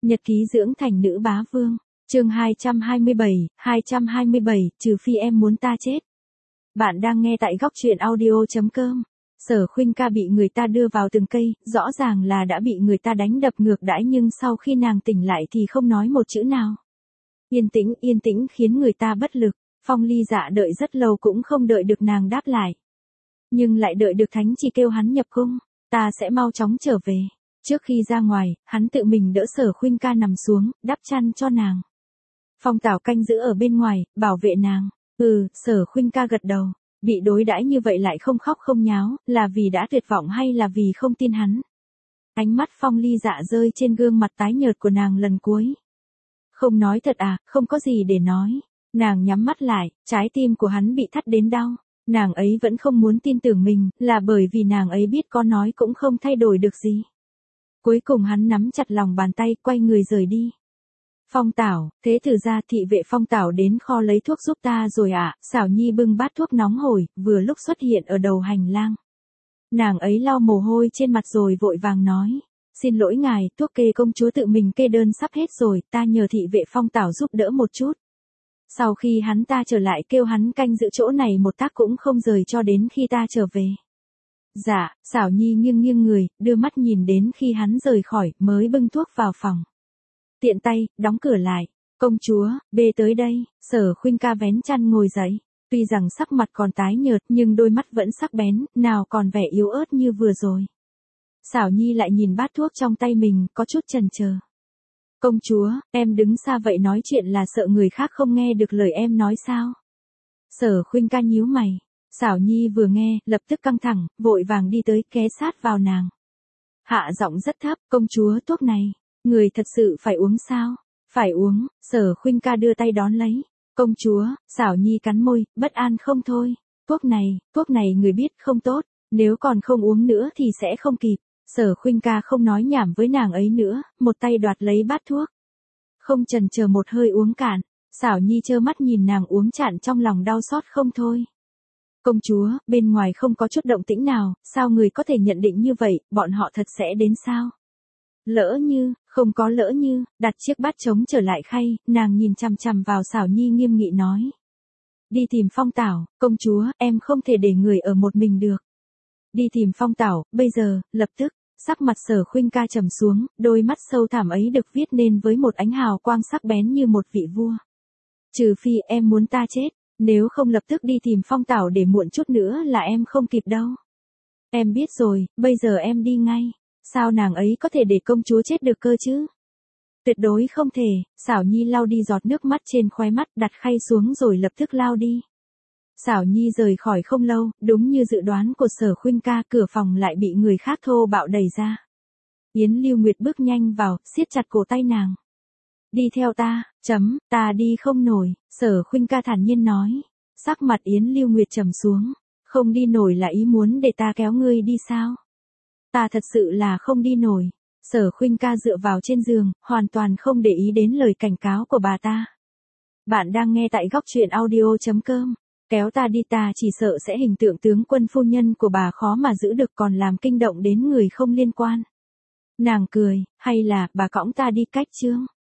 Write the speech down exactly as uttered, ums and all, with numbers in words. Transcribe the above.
Nhật ký dưỡng thành nữ bá vương, chương hai trăm hai mươi bảy, hai trăm hai mươi bảy, trừ phi em muốn ta chết. Bạn đang nghe tại góc truyện audio chấm com. Sở Khuynh Ca bị người ta đưa vào từng cây, rõ ràng là đã bị người ta đánh đập ngược đãi, nhưng sau khi nàng tỉnh lại thì không nói một chữ nào. Yên tĩnh, yên tĩnh khiến người ta bất lực. Phong Ly Dạ đợi rất lâu cũng không đợi được nàng đáp lại. Nhưng lại đợi được Thánh Chỉ kêu hắn nhập cung, ta sẽ mau chóng trở về. Trước khi ra ngoài, hắn tự mình đỡ Sở Khuynh Ca nằm xuống, đắp chăn cho nàng. Phong Tảo canh giữ ở bên ngoài, bảo vệ nàng. Ừ, Sở Khuynh Ca gật đầu. Bị đối đãi như vậy lại không khóc không nháo, là vì đã tuyệt vọng hay là vì không tin hắn? Ánh mắt Phong Ly Dạ rơi trên gương mặt tái nhợt của nàng lần cuối. Không nói thật à, không có gì để nói. Nàng nhắm mắt lại, trái tim của hắn bị thắt đến đau. Nàng ấy vẫn không muốn tin tưởng mình, là bởi vì nàng ấy biết có nói cũng không thay đổi được gì. Cuối cùng hắn nắm chặt lòng bàn tay, quay người rời đi. Phong Tảo, thế thử ra thị vệ Phong Tảo đến kho lấy thuốc giúp ta rồi ạ. À? Xảo Nhi bưng bát thuốc nóng hổi, vừa lúc xuất hiện ở đầu hành lang. Nàng ấy lau mồ hôi trên mặt rồi vội vàng nói. Xin lỗi ngài, thuốc kê công chúa tự mình kê đơn sắp hết rồi, ta nhờ thị vệ Phong Tảo giúp đỡ một chút. Sau khi hắn ta trở lại kêu hắn canh giữ chỗ này một tác cũng không rời cho đến khi ta trở về. Dạ, Xảo Nhi nghiêng nghiêng người, đưa mắt nhìn đến khi hắn rời khỏi, mới bưng thuốc vào phòng. Tiện tay, đóng cửa lại. Công chúa, bê tới đây. Sở Khuynh Ca vén chăn ngồi dậy. Tuy rằng sắc mặt còn tái nhợt nhưng đôi mắt vẫn sắc bén, nào còn vẻ yếu ớt như vừa rồi. Xảo Nhi lại nhìn bát thuốc trong tay mình, có chút chần chờ. Công chúa, em đứng xa vậy nói chuyện là sợ người khác không nghe được lời em nói sao? Sở Khuynh Ca nhíu mày. Xảo Nhi vừa nghe, lập tức căng thẳng, vội vàng đi tới, ghé sát vào nàng. Hạ giọng rất thấp, công chúa, thuốc này, người thật sự phải uống sao? Phải uống. Sở Khuynh Ca đưa tay đón lấy. Công chúa, Xảo Nhi cắn môi, bất an không thôi. Thuốc này, thuốc này người biết không tốt, nếu còn không uống nữa thì sẽ không kịp. Sở Khuynh Ca không nói nhảm với nàng ấy nữa, một tay đoạt lấy bát thuốc. Không chần chờ một hơi uống cạn. Xảo Nhi trơ mắt nhìn nàng uống cạn trong lòng đau xót không thôi. Công chúa, bên ngoài không có chút động tĩnh nào, sao người có thể nhận định như vậy, bọn họ thật sẽ đến sao? Lỡ như, không có lỡ như, đặt chiếc bát trống trở lại khay, nàng nhìn chằm chằm vào Xảo Nhi nghiêm nghị nói. Đi tìm Phong Tảo, công chúa, em không thể để người ở một mình được. Đi tìm Phong Tảo, bây giờ, lập tức. Sắc mặt Sở Khuynh Ca trầm xuống, đôi mắt sâu thẳm ấy được viết nên với một ánh hào quang sắc bén như một vị vua. Trừ phi em muốn ta chết, nếu không lập tức đi tìm Phong Tảo, để muộn chút nữa là em không kịp đâu. Em biết rồi, bây giờ em đi ngay. Sao nàng ấy có thể để công chúa chết được cơ chứ? Tuyệt đối không thể. Xảo Nhi lau đi giọt nước mắt trên khóe mắt, đặt khay xuống rồi lập tức lao đi. Xảo Nhi rời khỏi không lâu, đúng như dự đoán của Sở Khuynh Ca, cửa phòng lại bị người khác thô bạo đẩy ra. Yến Lưu Nguyệt bước nhanh vào, siết chặt cổ tay nàng. Đi theo ta, chấm, ta đi không nổi. Sở Khuynh Ca thản nhiên nói. Sắc mặt Yến Lưu Nguyệt trầm xuống. Không đi nổi là ý muốn để ta kéo ngươi đi sao? Ta thật sự là không đi nổi. Sở Khuynh Ca dựa vào trên giường, hoàn toàn không để ý đến lời cảnh cáo của bà ta. Bạn đang nghe tại góc truyện audio chấm com. Kéo ta đi, ta chỉ sợ sẽ hình tượng tướng quân phu nhân của bà khó mà giữ được, còn làm kinh động đến người không liên quan. Nàng cười, hay là bà cõng ta đi cách chương.